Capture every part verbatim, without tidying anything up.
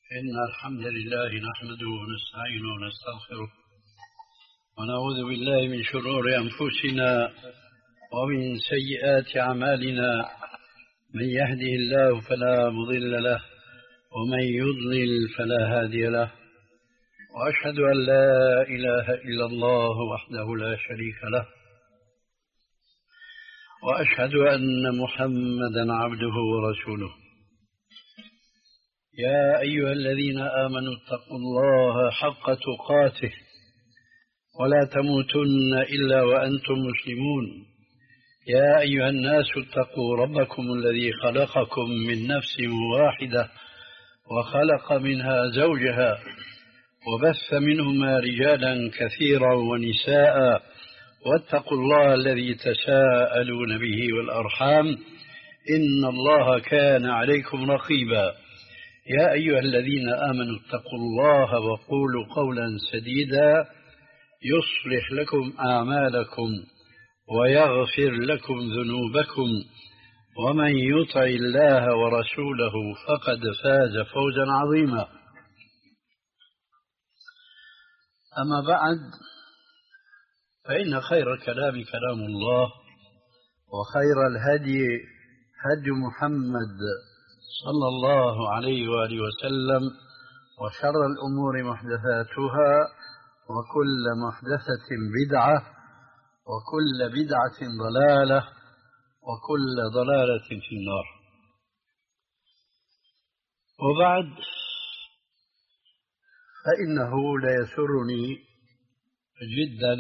إن الحمد لله نحمده ونستعينه ونستغفره ونعوذ بالله من شرور أنفسنا ومن سيئات أعمالنا. من يهده الله فلا مضل له ومن يضلل فلا هادي له، وأشهد أن لا إله إلا الله وحده لا شريك له، وأشهد أن محمدا عبده ورسوله. يا أيها الذين آمنوا اتقوا الله حق تقاته ولا تموتن إلا وأنتم مسلمون. يا أيها الناس اتقوا ربكم الذي خلقكم من نفس واحدة وخلق منها زوجها وبث منهما رجالا كثيرا ونساء، واتقوا الله الذي تساءلون به والأرحام إن الله كان عليكم رقيبا. يا أيها الذين آمنوا اتقوا الله وقولوا قولا سديدا يصلح لكم أعمالكم ويغفر لكم ذنوبكم، ومن يطع الله ورسوله فقد فاز فوزا عظيما. أما بعد، فإن خير الكلام كلام الله، وخير الهدي هدي محمد صلى الله عليه وآله وسلم، وشر الأمور محدثاتها، وكل محدثة بدعة، وكل بدعة ضلالة، وكل ضلالة في النار. وبعد، فإنه ليسرني جدا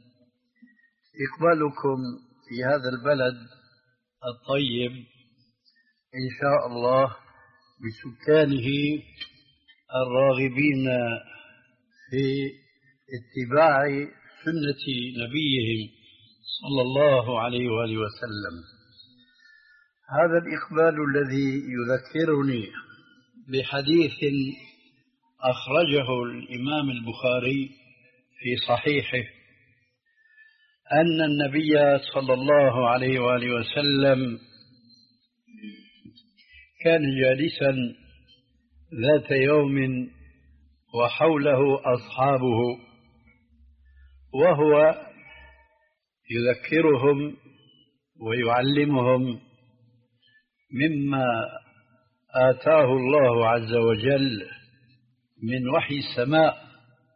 إقبالكم في هذا البلد الطيب إن شاء الله، بسكانه الراغبين في اتباع سنة نبيهم صلى الله عليه وآله وسلم. هذا الإقبال الذي يذكرني بحديث أخرجه الإمام البخاري في صحيحه، أن النبي صلى الله عليه وآله وسلم كان جالسا ذات يوم وحوله أصحابه، وهو يذكرهم ويعلمهم مما آتاه الله عز وجل من وحي السماء.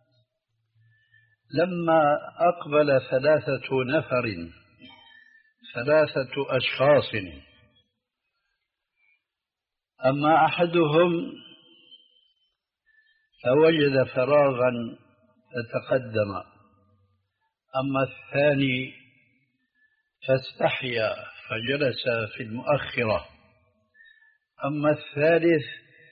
لما أقبل ثلاثة نفر ثلاثة أشخاص، أما أحدهم فوجد فراغا فتقدم، أما الثاني فاستحيا فجلس في المؤخرة، أما الثالث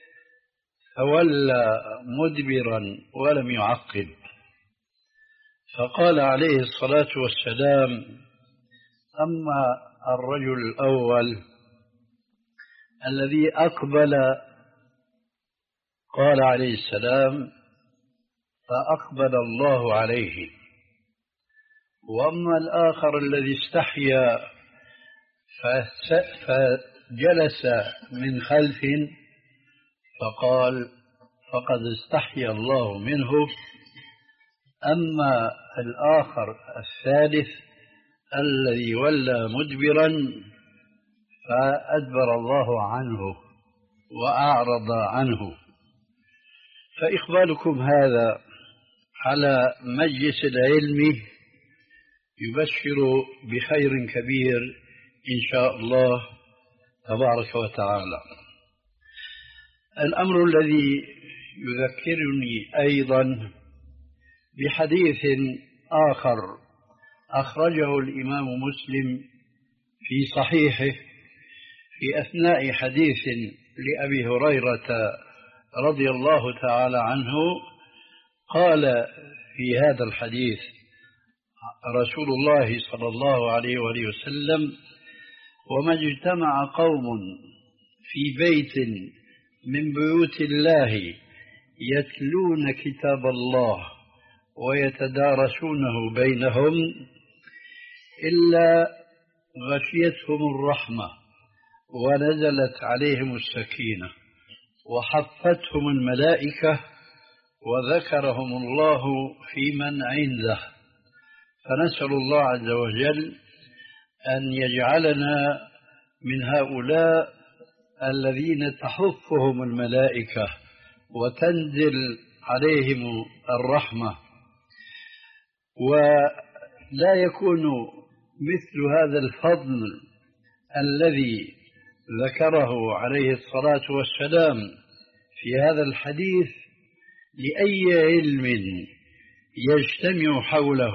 فولى مدبرا ولم يعقب. فقال عليه الصلاة والسلام: أما الرجل الأول الذي أقبل، قال عليه السلام: فأقبل الله عليه. وأما الآخر الذي استحيا فجلس من خلف، فقال: فقد استحيا الله منه. أما الآخر الثالث الذي ولى مدبرا فأدبر الله عنه وأعرض عنه. فإقبالكم هذا على مجلس العلم يبشر بخير كبير إن شاء الله تبارك وتعالى. الأمر الذي يذكرني أيضا بحديث آخر أخرجه الإمام مسلم في صحيحه في أثناء حديث لأبي هريرة رضي الله تعالى عنه. قال في هذا الحديث رسول الله صلى الله عليه وآله وسلم: وما اجتمع قوم في بيت من بيوت الله يتلون كتاب الله ويتدارسونه بينهم إلا غشيتهم الرحمة ونزلت عليهم السكينة وحفتهم الملائكة وذكرهم الله في من عنده. فنسأل الله عز وجل أن يجعلنا من هؤلاء الذين تحفهم الملائكة وتنزل عليهم الرحمة، ولا يكون مثل هذا الفضل الذي ذكره عليه الصلاة والسلام في هذا الحديث لأي علم يجتمع حوله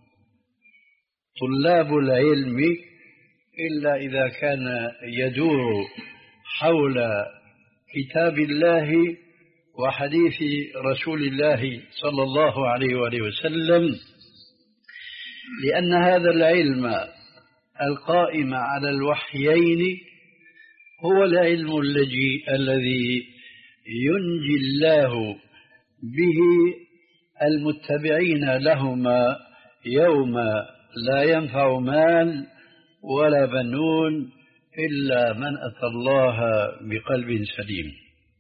طلاب العلم إلا إذا كان يدور حول كتاب الله وحديث رسول الله صلى الله عليه وآله وسلم، لأن هذا العلم القائم على الوحيين هو العلم الذي الذي ينجي الله به المتبعين لهما يوم لا ينفع مال ولا بنون إلا من أتى الله بقلب سليم.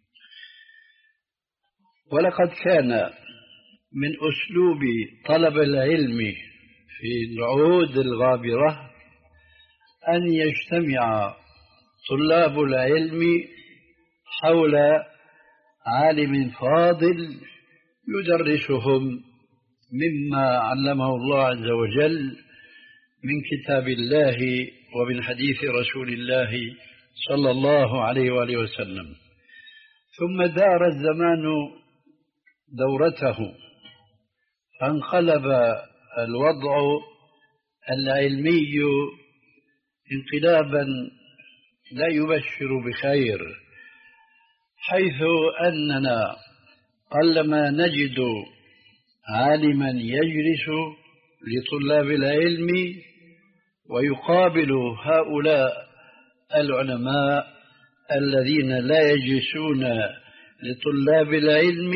ولقد كان من أسلوب طلب العلم في العهود الغابرة أن يجتمع طلاب العلم حول عالم فاضل يدرسهم مما علمه الله عز وجل من كتاب الله ومن حديث رسول الله صلى الله عليه وآله وسلم. ثم دار الزمان دورته، فانقلب الوضع العلمي انقلابا لا يبشر بخير، حيث أننا قلما نجد عالما يجلس لطلاب العلم ويقابل هؤلاء العلماء الذين لا يجلسون لطلاب العلم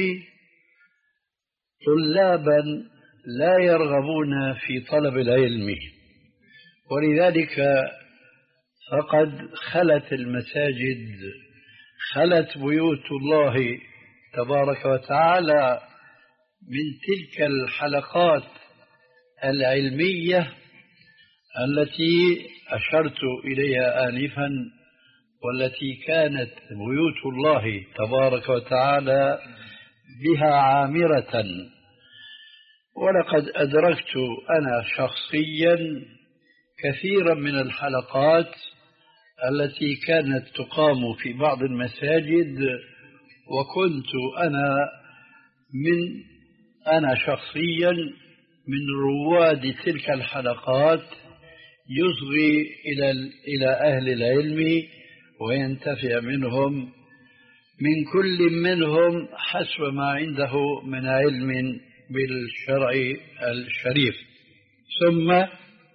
طلابا لا يرغبون في طلب العلم. ولذلك فقد خلت المساجد، خلت بيوت الله تبارك وتعالى من تلك الحلقات العلمية التي أشرت إليها آنفا، والتي كانت بيوت الله تبارك وتعالى بها عامرة. ولقد أدركت أنا شخصيا كثيرا من الحلقات التي كانت تقام في بعض المساجد، وكنت أنا من أنا شخصيا من رواد تلك الحلقات، يصغي إلى إلى أهل العلم وينتفع منهم، من كل منهم حسب ما عنده من علم بالشرع الشريف. ثم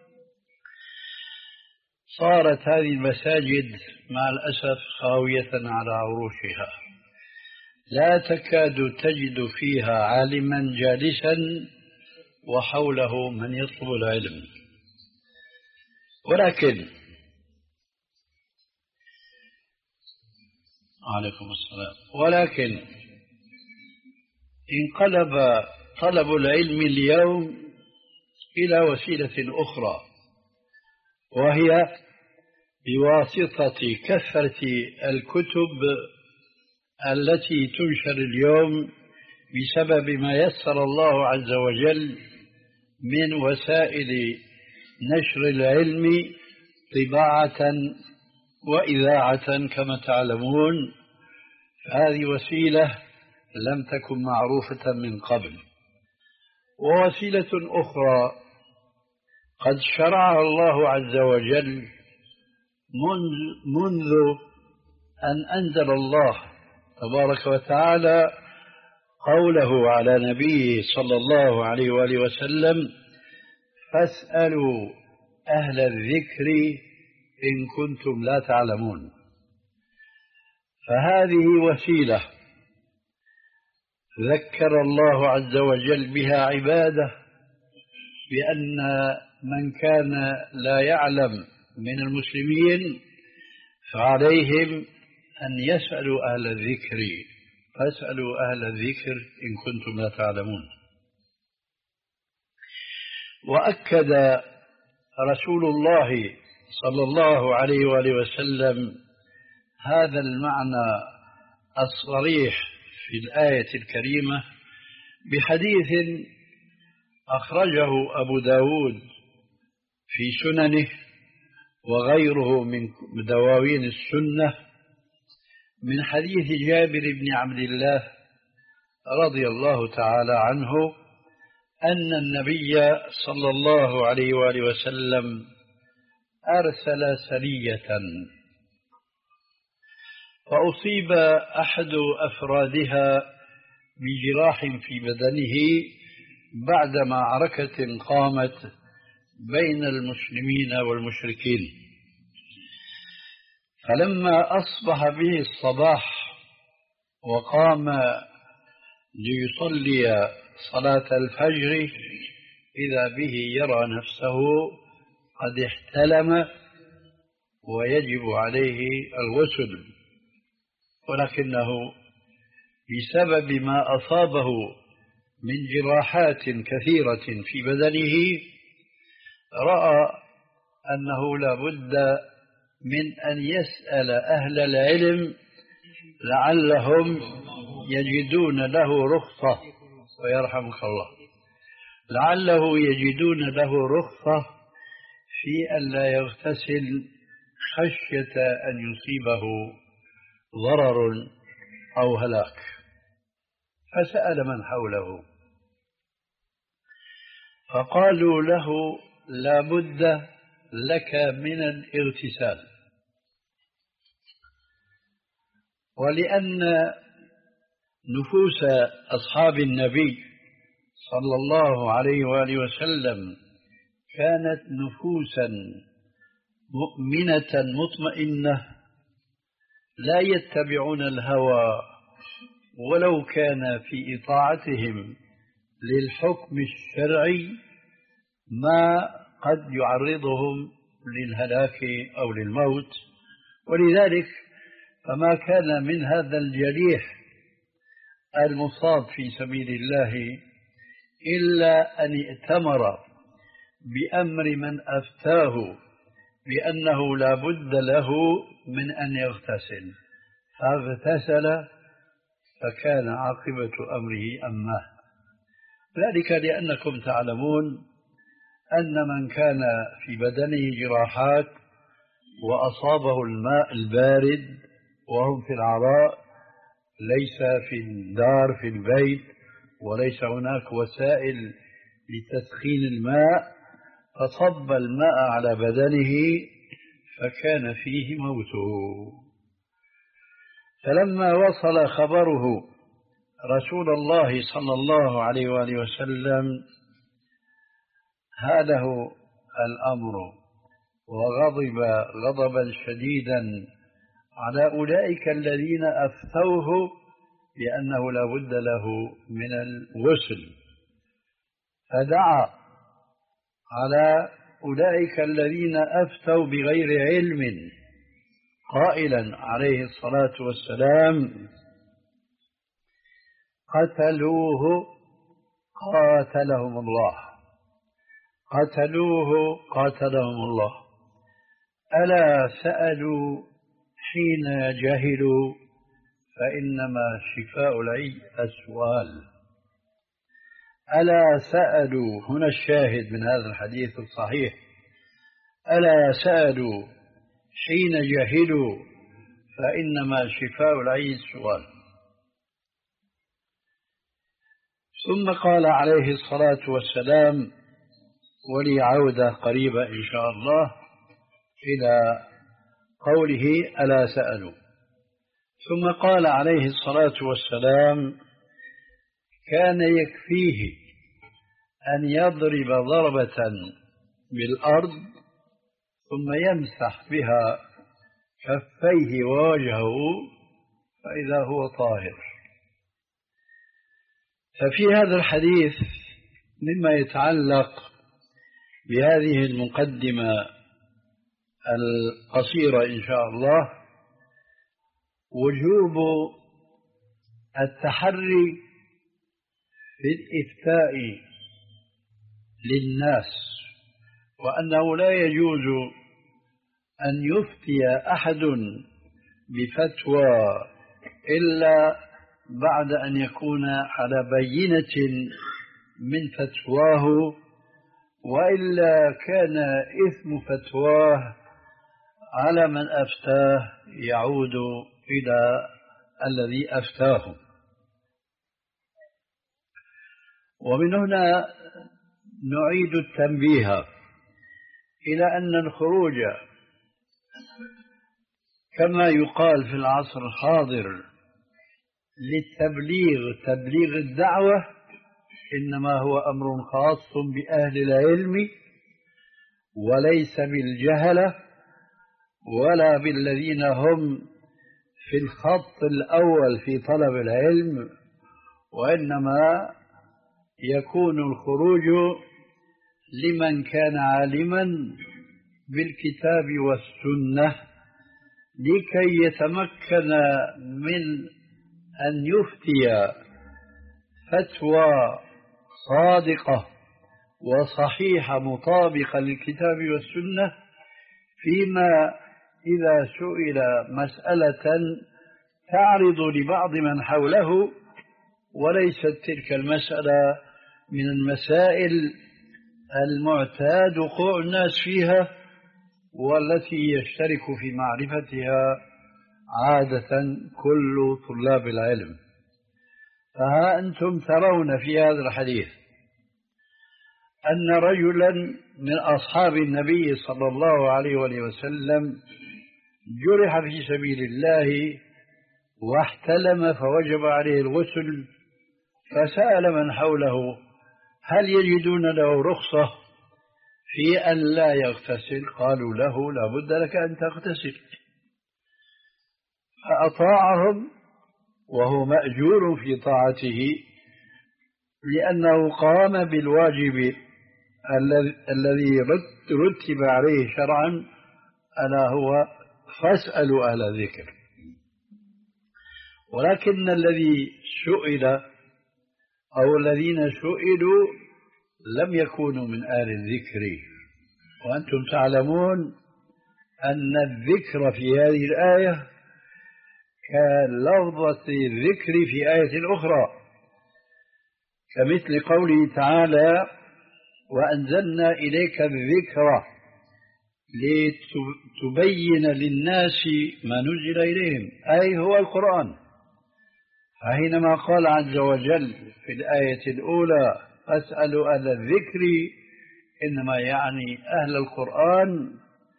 صارت هذه المساجد مع الأسف خاوية على عروشها، لا تكاد تجد فيها عالما جالسا وحوله من يطلب العلم. ولكن عليكم السلام ولكن انقلب طلب العلم اليوم إلى وسيلة أخرى، وهي بواسطة كثرة الكتب التي تنشر اليوم بسبب ما يسر الله عز وجل من وسائل نشر العلم طباعة وإذاعة كما تعلمون. هذه وسيلة لم تكن معروفة من قبل. ووسيلة أخرى قد شرعها الله عز وجل منذ أن أنزل الله تبارك وتعالى قوله على نبيه صلى الله عليه وآله وسلم: فاسألوا أهل الذكر إن كنتم لا تعلمون. فهذه وسيلة ذكر الله عز وجل بها عباده بأن من كان لا يعلم من المسلمين فعليهم أن يسألوا أهل الذكر، فاسألوا أهل الذكر إن كنتم لا تعلمون. وأكد رسول الله صلى الله عليه وآله وسلم هذا المعنى الصريح في الآية الكريمة بحديث أخرجه أبو داود في سننه وغيره من دواوين السنة من حديث جابر بن عبد الله رضي الله تعالى عنه أن النبي صلى الله عليه وآله وسلم أرسل سرية فأصيب أحد أفرادها بجراح في بدنه بعد معركة قامت بين المسلمين والمشركين. فلما أصبح به الصباح وقام ليصلي صلاة الفجر إذا به يرى نفسه قد احتلم ويجب عليه الغسل، ولكنه بسبب ما أصابه من جراحات كثيرة في بدنه رأى أنه لا بد من أن يسأل أهل العلم لعلهم يجدون له رخصة، ويرحمك الله، لعله يجدون له رخصة في أن لا يغتسل خشية أن يصيبه ضرر أو هلاك. فسأل من حوله فقالوا له لا بد لك من الاغتسال، ولأن نفوس أصحاب النبي صلى الله عليه وآله وسلم كانت نفوسا مؤمنة مطمئنة لا يتبعون الهوى ولو كان في إطاعتهم للحكم الشرعي ما قد يعرضهم للهلاك أو للموت. ولذلك فما كان من هذا الجريح المصاب في سبيل الله إلا أن ائتمر بأمر من أفتاه بأنه لا بد له من أن يغتسل، فاغتسل فكان عاقبة أمره أماه. ذلك لأنكم تعلمون أن من كان في بدنه جراحات وأصابه الماء البارد وهم في العراء، ليس في الدار في البيت وليس هناك وسائل لتسخين الماء، فصب الماء على بدنه فكان فيه موته. فلما وصل خبره رسول الله صلى الله عليه وآله وسلم هاله الأمر وغضب غضبا شديدا على أولئك الذين أفتوه بأنه لا بد له من الغسل، فدعا على أولئك الذين أفتوا بغير علم قائلا عليه الصلاة والسلام قتلوه قاتلهم الله، قتلوه قاتلهم الله، ألا سألوا حين جهلوا فإنما شفاء العي السؤال. ألا سألوا، هنا الشاهد من هذا الحديث الصحيح، ألا سألوا حين جهلوا فإنما شفاء العي السؤال. ثم قال عليه الصلاة والسلام، ولي عودة قريبة إن شاء الله إلى قوله ألا سألوا، ثم قال عليه الصلاة والسلام كان يكفيه أن يضرب ضربة بالأرض ثم يمسح بها كفيه ووجهه فإذا هو طاهر. ففي هذا الحديث مما يتعلق بهذه المقدمة القصيرة إن شاء الله وجوب التحري في الإفتاء للناس، وأنه لا يجوز أن يفتي أحد بفتوى إلا بعد أن يكون على بينة من فتواه، وإلا كان إثم فتواه على من أفتاه يعود إلى الذي أفتاه. ومن هنا نعيد التنبيه إلى أن الخروج كما يقال في العصر الحاضر للتبليغ، تبليغ الدعوة، إنما هو أمر خاص بأهل العلم وليس بالجهلة ولا بالذين هم في الخط الأول في طلب العلم، وإنما يكون الخروج لمن كان عالما بالكتاب والسنة لكي يتمكن من أن يفتي فتوى صادقة وصحيحة مطابقة للكتاب والسنة، فيما إذا سئل مسألة تعرض لبعض من حوله وليست تلك المسألة من المسائل المعتاد وقوع الناس فيها والتي يشترك في معرفتها عادة كل طلاب العلم. فها أنتم ترون في هذا الحديث أن رجلا من أصحاب النبي صلى الله عليه وآله وسلم جرح في سبيل الله واحتلم فوجب عليه الغسل، فسأل من حوله هل يجدون له رخصة في أن لا يغتسل؟ قالوا له لا بد لك أن تغتسل، فأطاعهم وهو مأجور في طاعته لأنه قام بالواجب الذي رتب عليه شرعا، ألا هو فاسألوا أهل الذكر. ولكن الذي سئل أو الذين سئلوا لم يكونوا من أهل الذكر، وأنتم تعلمون أن الذكر في هذه الآية كلفظة الذكر في آية أخرى، كمثل قوله تعالى وأنزلنا إليك الذكر لتبين للناس ما نزل إليهم، أي هو القرآن. فحينما قال عز وجل في الآية الأولى فاسألوا أهل الذكر، إنما يعني أهل القرآن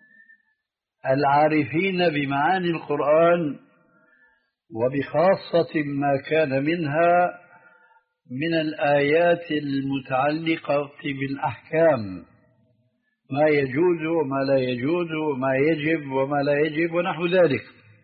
العارفين بمعاني القرآن وبخاصة ما كان منها من الآيات المتعلقة بالأحكام، ما يجوز وما لا يجوز وما يجب وما لا يجب ونحو ذلك.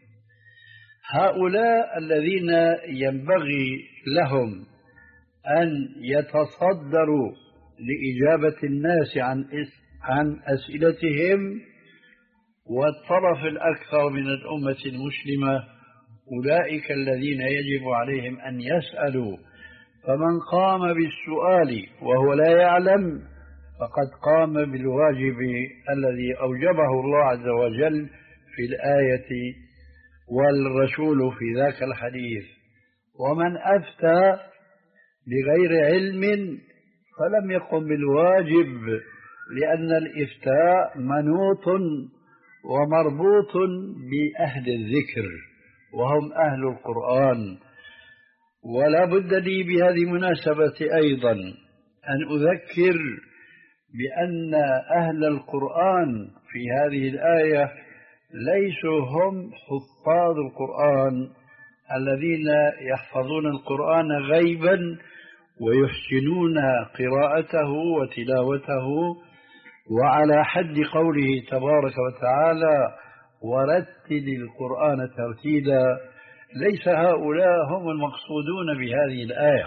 هؤلاء الذين ينبغي لهم أن يتصدروا لإجابة الناس عن عن أسئلتهم، والطرف الأكثر من الأمة المسلمة أولئك الذين يجب عليهم أن يسألوا، فمن قام بالسؤال وهو لا يعلم فقد قام بالواجب الذي أوجبه الله عز وجل في الآية والرسول في ذاك الحديث. ومن أفتى بغير علم فلم يقم بالواجب، لأن الإفتاء منوط ومربوط بأهل الذكر وهم أهل القرآن. ولا بد لي بهذه المناسبة أيضا أن أذكر بأن أهل القرآن في هذه الآية ليسوا هم حفاظ القرآن الذين يحفظون القرآن غيبا ويحسنون قراءته وتلاوته وعلى حد قوله تبارك وتعالى ورتل القرآن ترتيلا. ليس هؤلاء هم المقصودون بهذه الآية،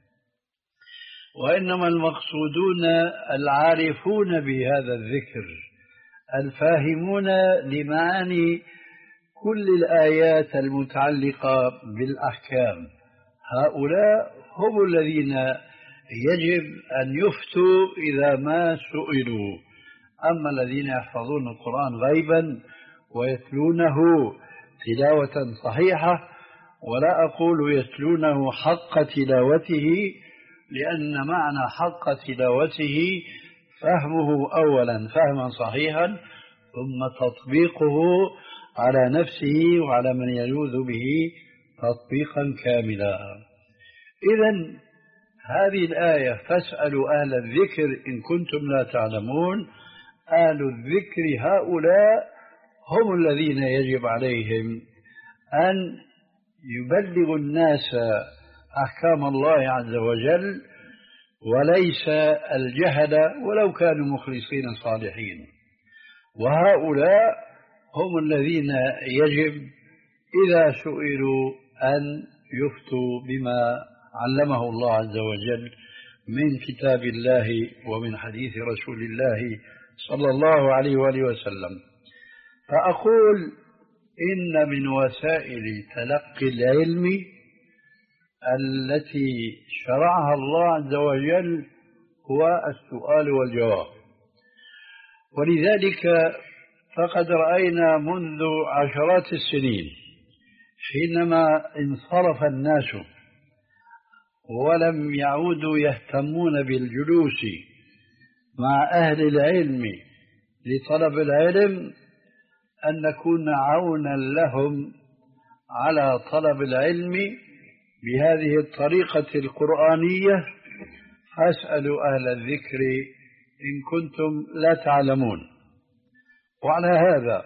وإنما المقصودون العارفون بهذا الذكر الفاهمون لمعاني كل الآيات المتعلقة بالأحكام. هؤلاء هم الذين يجب أن يفتوا إذا ما سئلوا. أما الذين يحفظون القرآن غيبا ويتلونه تلاوة صحيحة، ولا أقول يتلونه حق تلاوته، لأن معنى حق تلاوته فهمه أولا فهما صحيحا، ثم تطبيقه على نفسه وعلى من يلوذ به تطبيقا كاملا. إذن هذه الآية فاسألوا أهل الذكر إن كنتم لا تعلمون. أهل الذكر هؤلاء هم الذين يجب عليهم أن يبلغوا الناس أحكام الله عز وجل، وليس الجهل ولو كانوا مخلصين صالحين. وهؤلاء هم الذين يجب إذا سئلوا أن يفتوا بما علمه الله عز وجل من كتاب الله ومن حديث رسول الله صلى الله عليه وآله وسلم. فأقول إن من وسائل تلقي العلم التي شرعها الله عز وجل هو السؤال والجواب. ولذلك فقد رأينا منذ عشرات السنين حينما انصرف الناس ولم يعودوا يهتمون بالجلوس مع أهل العلم لطلب العلم أن نكون عونا لهم على طلب العلم بهذه الطريقة القرآنية. فاسألوا أهل الذكر إن كنتم لا تعلمون. وعلى هذا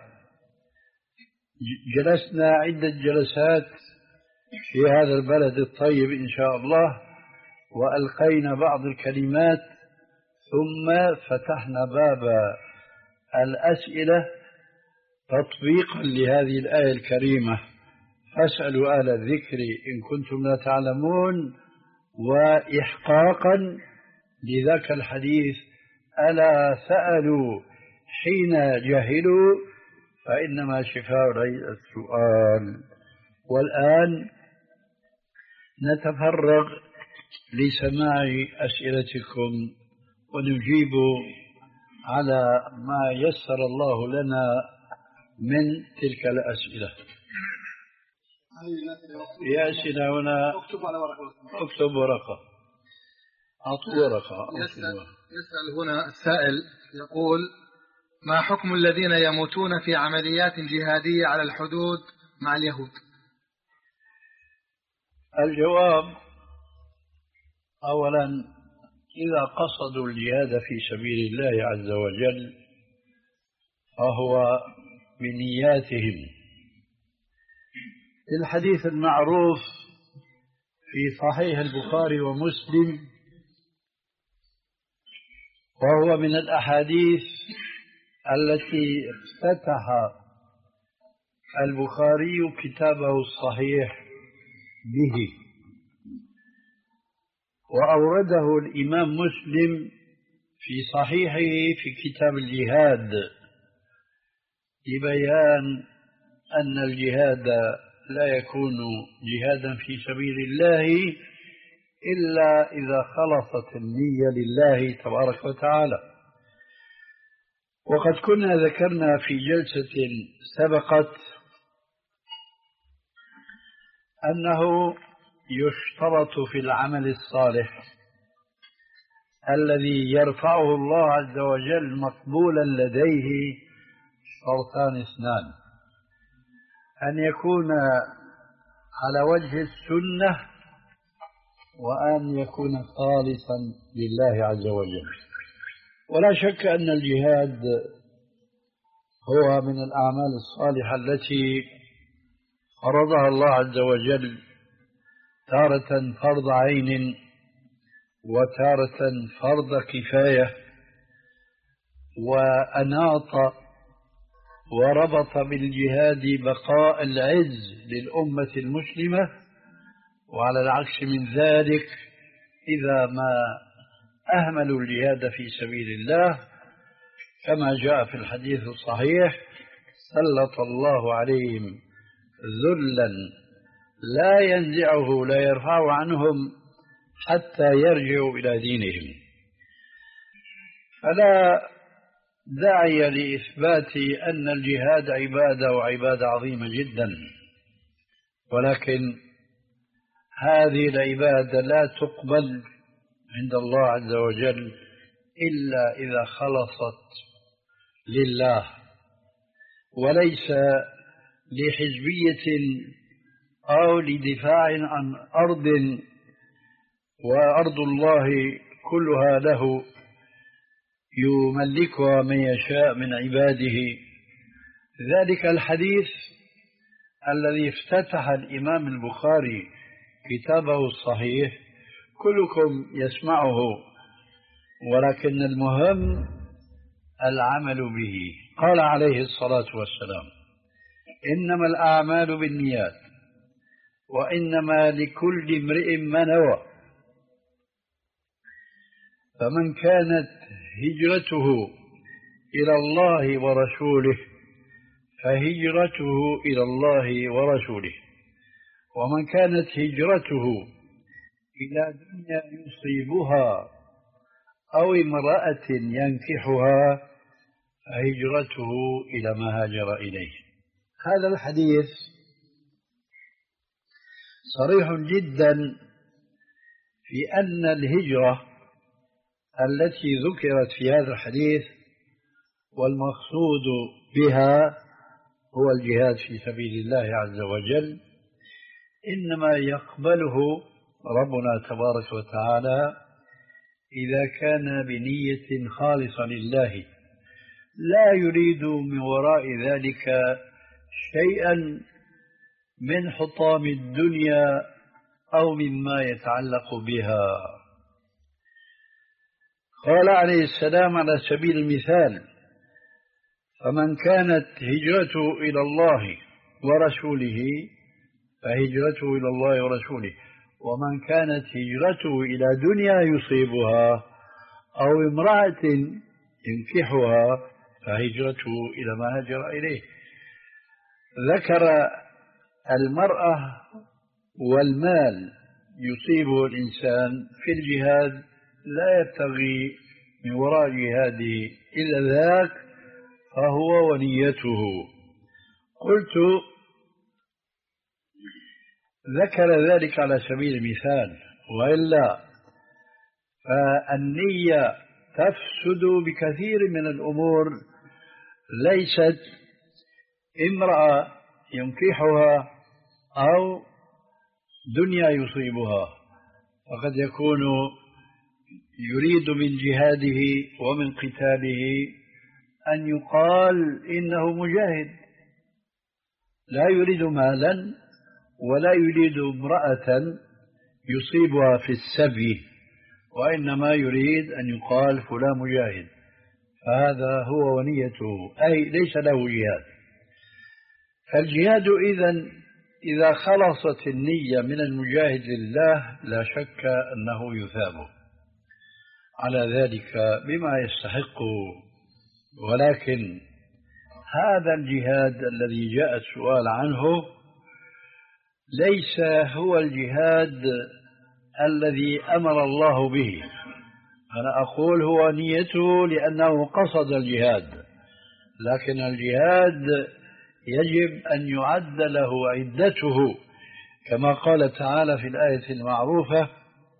جلسنا عدة جلسات في هذا البلد الطيب إن شاء الله، وألقينا بعض الكلمات، ثم فتحنا باب الأسئلة تطبيقا لهذه الآية الكريمة: فاسألوا أهل الذكر إن كنتم لا تعلمون، وإحقاقا لذاك الحديث: ألا سألوا حين جهلوا فإنما شفاء السؤال. والآن نتفرغ لسماع أسئلتكم ونجيب على ما يسر الله لنا من تلك الأسئلة. يا أسئلة هنا، اكتب على ورقة، اكتب ورقة، أعطوا ورقة. يسأل, يسأل هنا السائل يقول: ما حكم الذين يموتون في عمليات جهادية على الحدود مع اليهود؟ الجواب: أولا، إذا قصدوا الجهاد في سبيل الله عز وجل فهو بنياتهم. الحديث المعروف في صحيح البخاري ومسلم، وهو من الأحاديث التي افتتح البخاري كتابه الصحيح به، وأورده الإمام مسلم في صحيحه في كتاب الجهاد لبيان أن الجهاد لا يكون جهادا في سبيل الله إلا إذا خلصت النية لله تبارك وتعالى. وقد كنا ذكرنا في جلسة سبقت أنه يشترط في العمل الصالح الذي يرفعه الله عز وجل مقبولا لديه شرطان اثنان: أن يكون على وجه السنة، وأن يكون خالصا لله عز وجل. ولا شك أن الجهاد هو من الأعمال الصالحة التي فرضها الله عز وجل، تارة فرض عين وتارة فرض كفاية، وأناط وربط بالجهاد بقاء العز للأمة المسلمة. وعلى العكس من ذلك، إذا ما أهملوا الجهاد في سبيل الله كما جاء في الحديث الصحيح: سلط الله عليهم ذلا لا ينزعه لا يرفع عنهم حتى يرجعوا إلى دينهم. فلا داعي لإثبات أن الجهاد عبادة وعبادة عظيمة جدا، ولكن هذه العبادة لا تقبل عند الله عز وجل إلا إذا خلصت لله، وليس لحزبية أو لدفاع عن أرض وأرض الله كلها له يملكها من يشاء من عباده. ذلك الحديث الذي افتتح الإمام البخاري كتابه الصحيح كلكم يسمعه، ولكن المهم العمل به. قال عليه الصلاة والسلام: إنما الأعمال بالنيات وإنما لكل امرئ ما نوى، فمن كانت هجرته إلى الله ورسوله فهجرته إلى الله ورسوله، ومن كانت هجرته إلى دنيا يصيبها أو امرأة ينكحها فهجرته إلى ما هاجر إليه. هذا الحديث صريح جدا في أن الهجرة التي ذكرت في هذا الحديث والمقصود بها هو الجهاد في سبيل الله عز وجل إنما يقبله ربنا تبارك وتعالى إذا كان بنية خالصة لله، لا يريد من وراء ذلك شيئا من حطام الدنيا أو مما يتعلق بها. قال عليه السلام على سبيل المثال: فمن كانت هجرته إلى الله ورسوله فهجرته إلى الله ورسوله، ومن كانت هجرته إلى دنيا يصيبها أو امرأة ينكحها فهجرته إلى ما هاجر إليه. ذكر المرأة والمال يصيبه الإنسان في الجهاد، لا يبتغي من وراء جهاده إلا ذاك فهو ونيته. قلت ذكر ذلك على سبيل المثال، وإلا فالنية تفسد بكثير من الأمور. ليست امرأة ينكحها أو دنيا يصيبها، فقد يكون يريد من جهاده ومن قتاله أن يقال إنه مجاهد، لا يريد مالا ولا يريد امرأة يصيبها في السبي، وإنما يريد أن يقال فلان مجاهد، فهذا هو ونيته، أي ليس له جهاد. فالجهاد إذن إذا خلصت النية من المجاهد لله لا شك أنه يثاب على ذلك بما يستحق. ولكن هذا الجهاد الذي جاء السؤال عنه ليس هو الجهاد الذي أمر الله به. أنا أقول هو نيته لأنه قصد الجهاد، لكن الجهاد يجب أن يعد له عدته، كما قال تعالى في الآية المعروفة: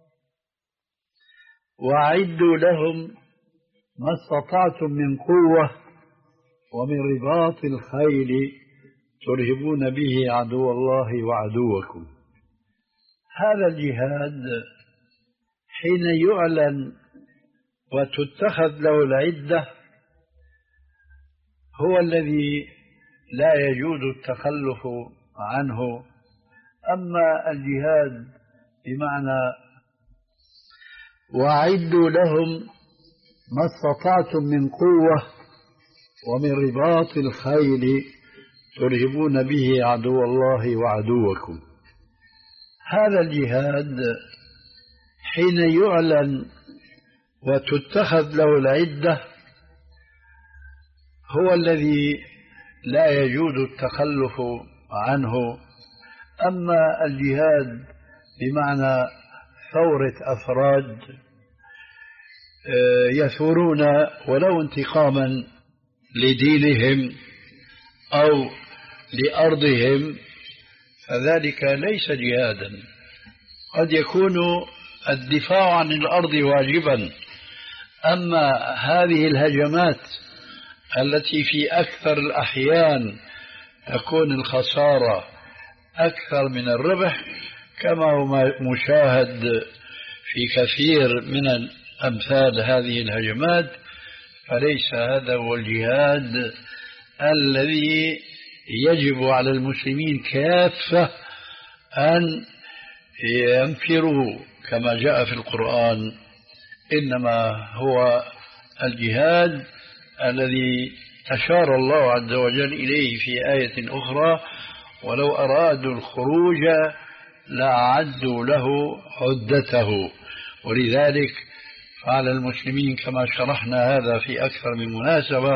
وأعدوا لهم ما استطعتم من قوة ومن رباط الخيل ترهبون به عدو الله وعدوكم. هذا الجهاد حين يعلن وتتخذ له العدة هو الذي لا يجوز التخلف عنه. أما الجهاد بمعنى وأعدوا لهم ما استطعتم من قوة ومن رباط الخيل ترهبون به عدو الله وعدوكم، هذا الجهاد حين يعلن وتتخذ له العدة هو الذي لا يجوز التخلف عنه. أما الجهاد بمعنى ثورة أفراد يثورون ولو انتقاما لدينهم أو لأرضهم فذلك ليس جهادا. قد يكون الدفاع عن الأرض واجبا، أما هذه الهجمات التي في أكثر الأحيان تكون الخسارة أكثر من الربح كما هو مشاهد في كثير من أمثال هذه الهجمات، فليس هذا هو الجهاد الذي يجب على المسلمين كافة أن ينفروا كما جاء في القرآن. إنما هو الجهاد الذي أشار الله عز وجل إليه في آية أخرى: ولو أرادوا الخروج لأعدوا له عدته. ولذلك فعلى المسلمين كما شرحنا هذا في أكثر من مناسبة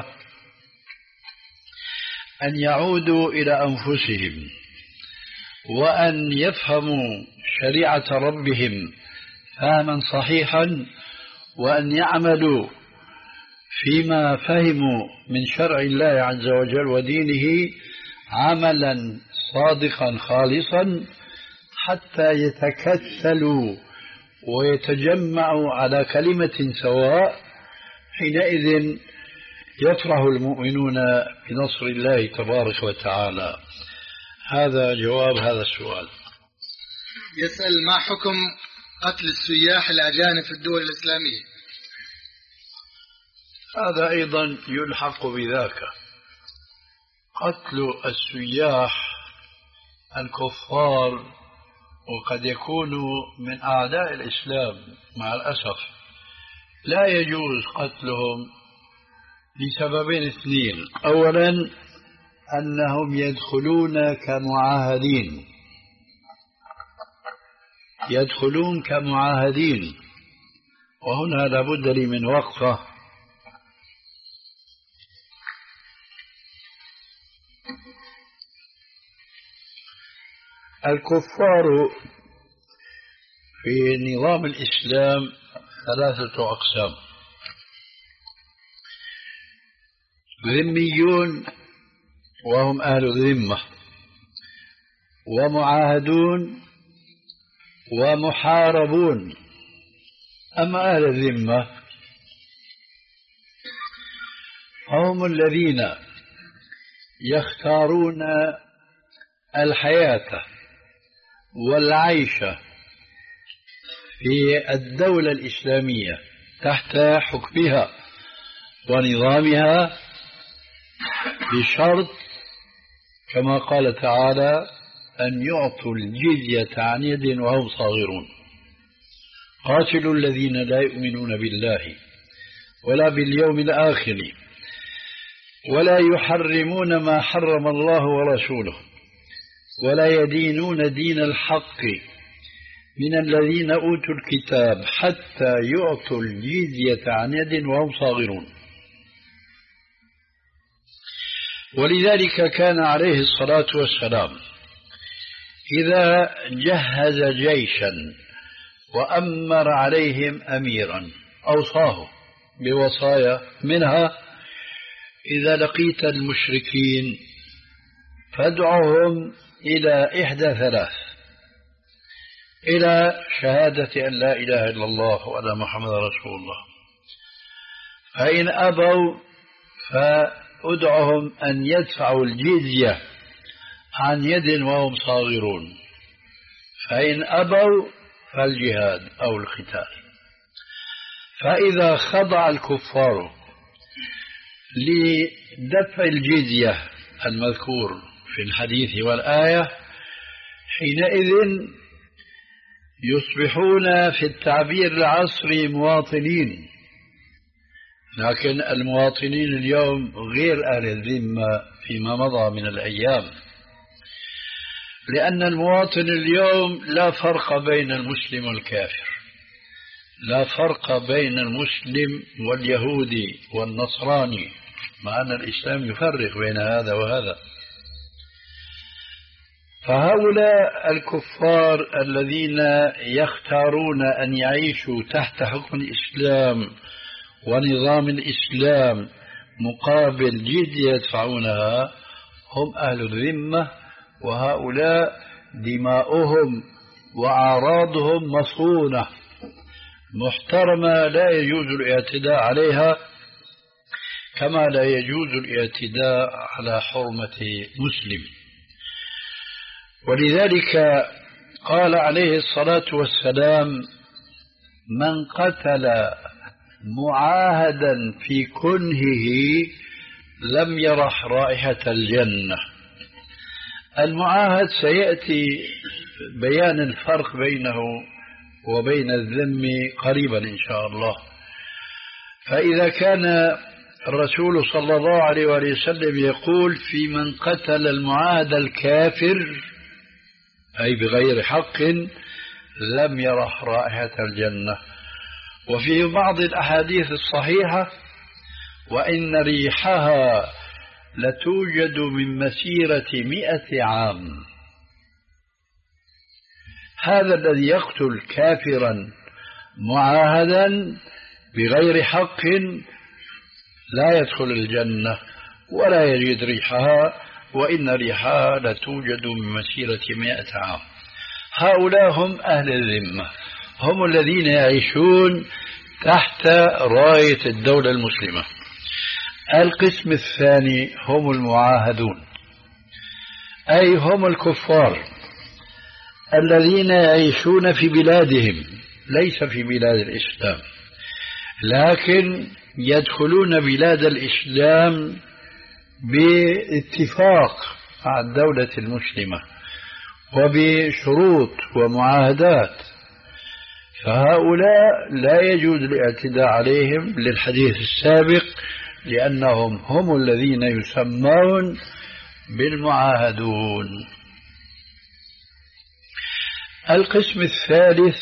أن يعودوا إلى أنفسهم وأن يفهموا شريعة ربهم فهما صحيحا، وأن يعملوا فيما فهموا من شرع الله عز وجل ودينه عملا صادقا خالصا حتى يتكتلوا ويتجمعوا على كلمة سواء. حينئذ يفرح المؤمنون بنصر الله تبارك وتعالى. هذا جواب هذا السؤال. يسأل: ما حكم قتل السياح الأجانب في الدول الإسلامية؟ هذا أيضا يلحق بذاك. قتل السياح الكفار وقد يكونوا من أعداء الإسلام مع الأسف لا يجوز قتلهم لسببين اثنين: أولا أنهم يدخلون كمعاهدين يدخلون كمعاهدين وهنا لابد لي من وقفة. الكفار في نظام الإسلام ثلاثة أقسام: ذميون وهم أهل الذمة، ومعاهدون، ومحاربون. أما أهل الذمة هم الذين يختارون الحياة والعيش في الدولة الإسلامية تحت حكمها ونظامها بشرط كما قال تعالى: أن يعطوا الجزية عن يد وهم صاغرون. قاتلوا الذين لا يؤمنون بالله ولا باليوم الآخر ولا يحرمون ما حرم الله ورسوله ولا يدينون دين الحق من الذين أوتوا الكتاب حتى يعطوا الجزية عن يد وهم صاغرون. ولذلك كان عليه الصلاة والسلام إذا جهز جيشا وأمر عليهم أميرا أوصاه بوصايا، منها: إذا لقيت المشركين فادعهم إلى إحدى ثلاث: إلى شهادة أن لا إله إلا الله وأن محمد رسول الله، فإن أبوا فادعهم أن يدفعوا الجزية عن يد وهم صاغرون، فإن أبوا فالجهاد أو القتال. فإذا خضع الكفار لدفع الجزية المذكور في الحديث والآية حينئذ يصبحون في التعبير العصري مواطنين. لكن المواطنين اليوم غير أهل الذمة فيما مضى من الأيام، لأن المواطن اليوم لا فرق بين المسلم والكافر، لا فرق بين المسلم واليهودي والنصراني مع أن الإسلام يفرق بين هذا وهذا. فهؤلاء الكفار الذين يختارون أن يعيشوا تحت حكم الإسلام ونظام الإسلام مقابل جزية يدفعونها هم أهل الذمة، وهؤلاء دماؤهم وأعراضهم مصونة محترمة لا يجوز الاعتداء عليها، كما لا يجوز الاعتداء على حرمة مسلم. ولذلك قال عليه الصلاة والسلام: من قتل معاهدا في كنهه لم يرح رائحة الجنة. المعاهد سيأتي بيان الفرق بينه وبين الذم قريبا إن شاء الله. فإذا كان الرسول صلى الله عليه وسلم يقول في من قتل المعاهد الكافر أي بغير حق لم يرح رائحة الجنة. وفي بعض الأحاديث الصحيحة: وإن ريحها لتوجد من مسيرة مئة عام. هذا الذي يقتل كافرا معاهدا بغير حق لا يدخل الجنة ولا يجد ريحها، وإن ريحها لتوجد من مسيرة مئة عام. هؤلاء هم أهل الذمة، هم الذين يعيشون تحت راية الدولة المسلمة. القسم الثاني هم المعاهدون، أي هم الكفار الذين يعيشون في بلادهم ليس في بلاد الإسلام، لكن يدخلون بلاد الإسلام باتفاق مع الدولة المسلمة وبشروط ومعاهدات. فهؤلاء لا يجوز الاعتداء عليهم للحديث السابق، لأنهم هم الذين يسمون بالمعاهدون. القسم الثالث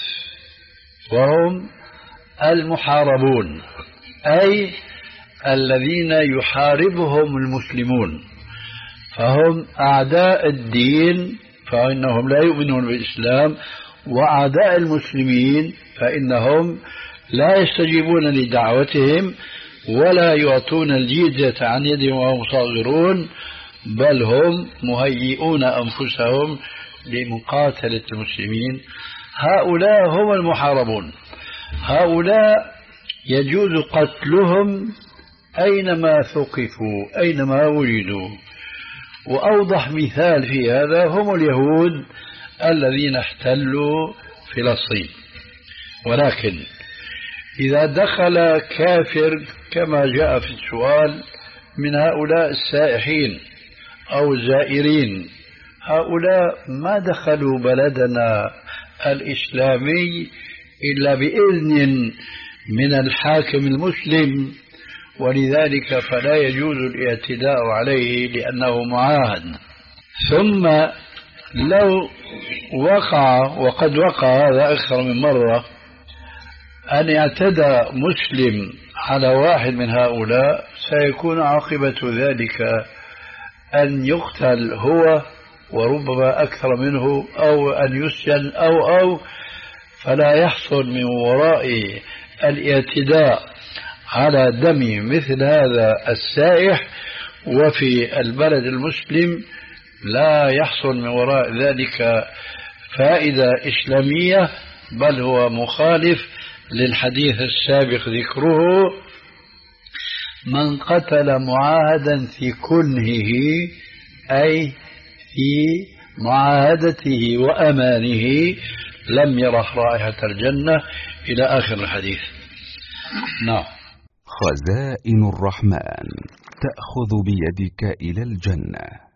وهم المحاربون، أي الذين يحاربهم المسلمون، فهم أعداء الدين فإنهم لا يؤمنون بالإسلام، وأعداء المسلمين فإنهم لا يستجيبون لدعوتهم ولا يعطون الجزية عن يدهم وهم صاغرون، بل هم مهيئون أنفسهم لمقاتلة المسلمين. هؤلاء هم المحاربون، هؤلاء يجوز قتلهم أينما ثقفوا أينما وجدوا. وأوضح مثال في هذا هم اليهود الذين احتلوا فلسطين. ولكن إذا دخل كافر كما جاء في السؤال من هؤلاء السائحين أو الزائرين، هؤلاء ما دخلوا بلدنا الإسلامي إلا بإذن من الحاكم المسلم، ولذلك فلا يجوز الاعتداء عليه لأنه معاهد. ثم لو وقع، وقد وقع هذا أكثر من مرة، أن اعتدى مسلم على واحد من هؤلاء، سيكون عاقبة ذلك أن يقتل هو وربما أكثر منه، أو أن يسجن أو أو فلا يحصل من وراء الاعتداء على دم مثل هذا السائح وفي البلد المسلم لا يحصل من وراء ذلك فائدة إسلامية، بل هو مخالف للحديث السابق ذكره: من قتل معاهدا في كنهه أي في معاهدته وأمانه لم يرح رائحة الجنة، إلى آخر الحديث. نعم. خزائن الرحمن تأخذ بيدك إلى الجنة.